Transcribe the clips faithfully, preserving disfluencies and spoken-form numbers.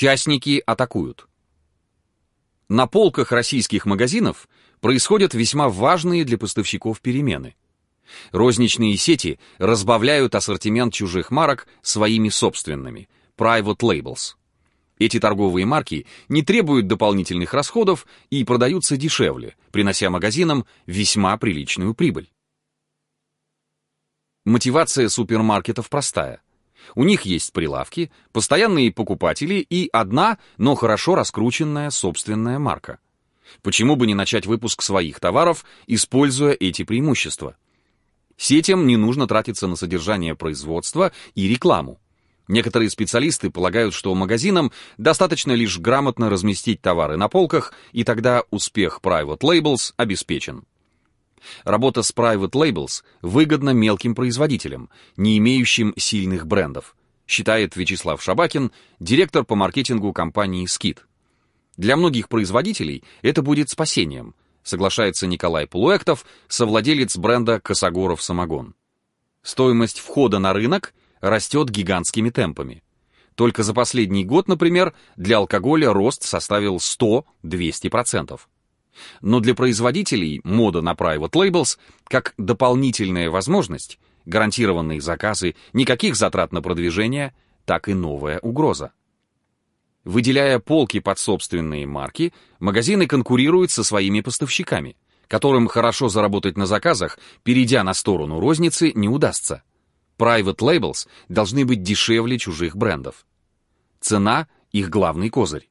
Частники атакуют. На полках российских магазинов происходят весьма важные для поставщиков перемены. Розничные сети разбавляют ассортимент чужих марок своими собственными, private labels. Эти торговые марки не требуют дополнительных расходов и продаются дешевле, принося магазинам весьма приличную прибыль. Мотивация супермаркетов простая. У них есть прилавки, постоянные покупатели и одна, но хорошо раскрученная собственная марка. Почему бы не начать выпуск своих товаров, используя эти преимущества? Сетям не нужно тратиться на содержание производства и рекламу. Некоторые специалисты полагают, что магазинам достаточно лишь грамотно разместить товары на полках, и тогда успех Private Labels обеспечен. Работа с Private Labels выгодна мелким производителям, не имеющим сильных брендов, считает Вячеслав Шабакин, директор по маркетингу компании «Скит». Для многих производителей это будет спасением, соглашается Николай Полуэктов, совладелец бренда «Косогоров самогон». Стоимость входа на рынок растет гигантскими темпами. Только за последний год, например, для алкоголя рост составил сто-двести процентов. Но для производителей мода на Private Labels как дополнительная возможность, гарантированные заказы, никаких затрат на продвижение, так и новая угроза. Выделяя полки под собственные марки, магазины конкурируют со своими поставщиками, которым хорошо заработать на заказах, перейдя на сторону розницы, не удастся. Private Labels должны быть дешевле чужих брендов. Цена – их главный козырь.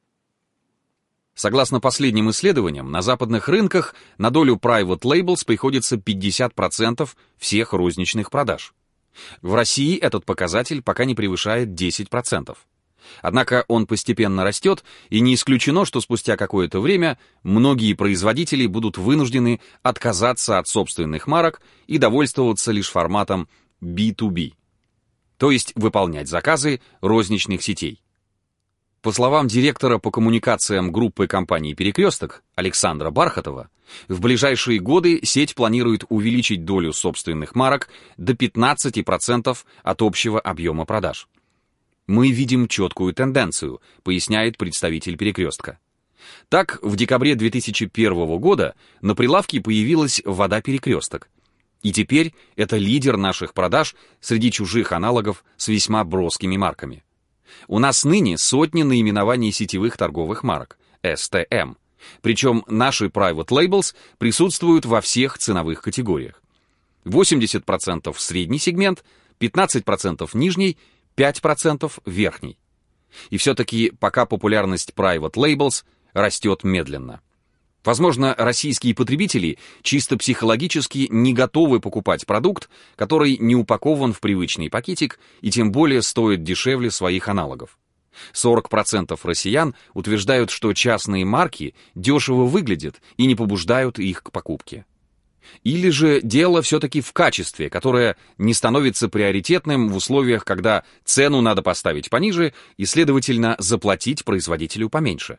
Согласно последним исследованиям, на западных рынках на долю Private Labels приходится пятьдесят процентов всех розничных продаж. В России этот показатель пока не превышает десять процентов. Однако он постепенно растет, и не исключено, что спустя какое-то время многие производители будут вынуждены отказаться от собственных марок и довольствоваться лишь форматом би ту би, то есть выполнять заказы розничных сетей. По словам директора по коммуникациям группы компаний «Перекресток» Александра Бархатова, в ближайшие годы сеть планирует увеличить долю собственных марок до пятнадцати процентов от общего объема продаж. Мы видим четкую тенденцию, поясняет представитель «Перекрестка». Так, в декабре две тысячи первого года на прилавке появилась вода «Перекресток». И теперь это лидер наших продаж среди чужих аналогов с весьма броскими марками. У нас ныне сотни наименований сетевых торговых марок, эс тэ эм. Причем наши Private Labels присутствуют во всех ценовых категориях. восемьдесят процентов средний сегмент, пятнадцать процентов нижний, пять процентов верхний. И все-таки пока популярность Private Labels растет медленно. Возможно, российские потребители чисто психологически не готовы покупать продукт, который не упакован в привычный пакетик и тем более стоит дешевле своих аналогов. сорок процентов россиян утверждают, что частные марки дешево выглядят и не побуждают их к покупке. Или же дело все-таки в качестве, которое не становится приоритетным в условиях, когда цену надо поставить пониже и, следовательно, заплатить производителю поменьше.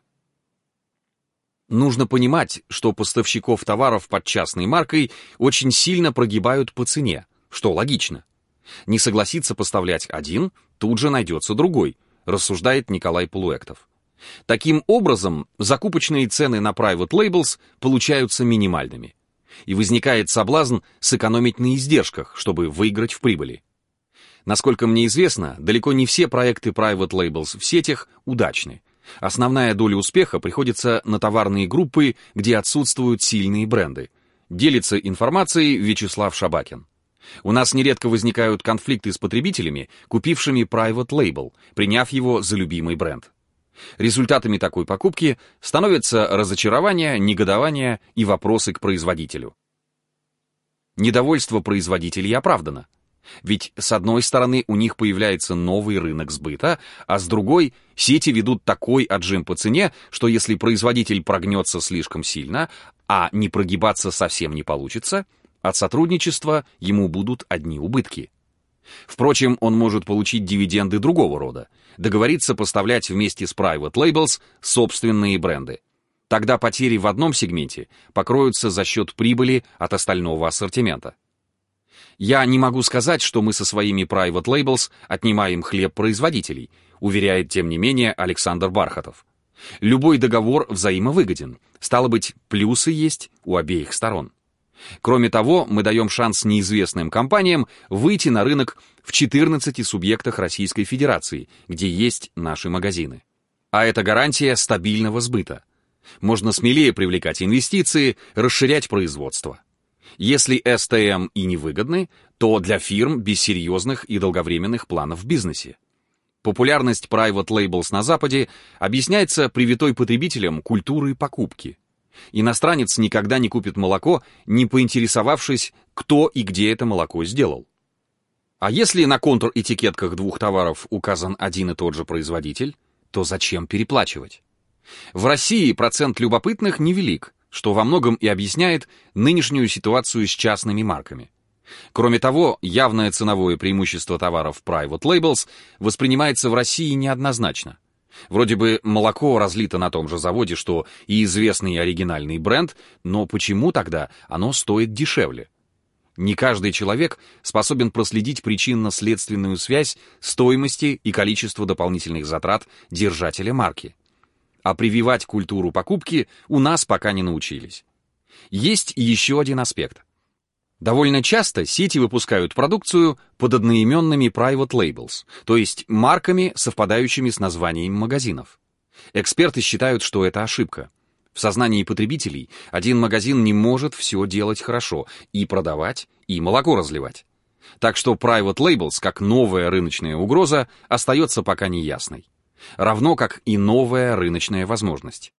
Нужно понимать, что поставщиков товаров под частной маркой очень сильно прогибают по цене, что логично. Не согласится поставлять один, тут же найдется другой, рассуждает Николай Полуэктов. Таким образом, закупочные цены на Private Labels получаются минимальными. И возникает соблазн сэкономить на издержках, чтобы выиграть в прибыли. Насколько мне известно, далеко не все проекты Private Labels в сетях удачны. Основная доля успеха приходится на товарные группы, где отсутствуют сильные бренды. Делится информацией Вячеслав Шабакин. У нас нередко возникают конфликты с потребителями, купившими Private Label, приняв его за любимый бренд. Результатами такой покупки становятся разочарование, негодование и вопросы к производителю. Недовольство производителей оправдано. Ведь, с одной стороны, у них появляется новый рынок сбыта, а с другой, сети ведут такой отжим по цене, что если производитель прогнется слишком сильно, а не прогибаться совсем не получится, от сотрудничества ему будут одни убытки. Впрочем, он может получить дивиденды другого рода, договориться поставлять вместе с Private Labels собственные бренды. Тогда потери в одном сегменте покроются за счет прибыли от остального ассортимента. Я не могу сказать, что мы со своими Private Labels отнимаем хлеб производителей. уверяет тем не менее Александр Бархатов. Любой договор взаимовыгоден, стало быть, плюсы есть у обеих сторон. Кроме того, мы даем шанс неизвестным компаниям выйти на рынок в четырнадцати субъектах Российской Федерации, где есть наши магазины. А это гарантия стабильного сбыта. Можно смелее привлекать инвестиции, расширять производство. Если эс тэ эм и невыгодны, то для фирм без серьезных и долговременных планов в бизнесе. Популярность private labels на Западе объясняется привитой потребителям культурой покупки. Иностранец никогда не купит молоко, не поинтересовавшись, кто и где это молоко сделал. А если на контр-этикетках двух товаров указан один и тот же производитель, то зачем переплачивать? В России процент любопытных невелик, что во многом и объясняет нынешнюю ситуацию с частными марками. Кроме того, явное ценовое преимущество товаров private labels воспринимается в России неоднозначно. Вроде бы молоко разлито на том же заводе, что и известный оригинальный бренд, но почему тогда оно стоит дешевле? Не каждый человек способен проследить причинно-следственную связь стоимости и количества дополнительных затрат держателя марки. А прививать культуру покупки у нас пока не научились. Есть еще один аспект. Довольно часто сети выпускают продукцию под одноименными private labels, то есть марками, совпадающими с названием магазинов. Эксперты считают, что это ошибка. В сознании потребителей один магазин не может все делать хорошо, и продавать, и молоко разливать. Так что private labels, как новая рыночная угроза, остается пока неясной. Равно как и новая рыночная возможность.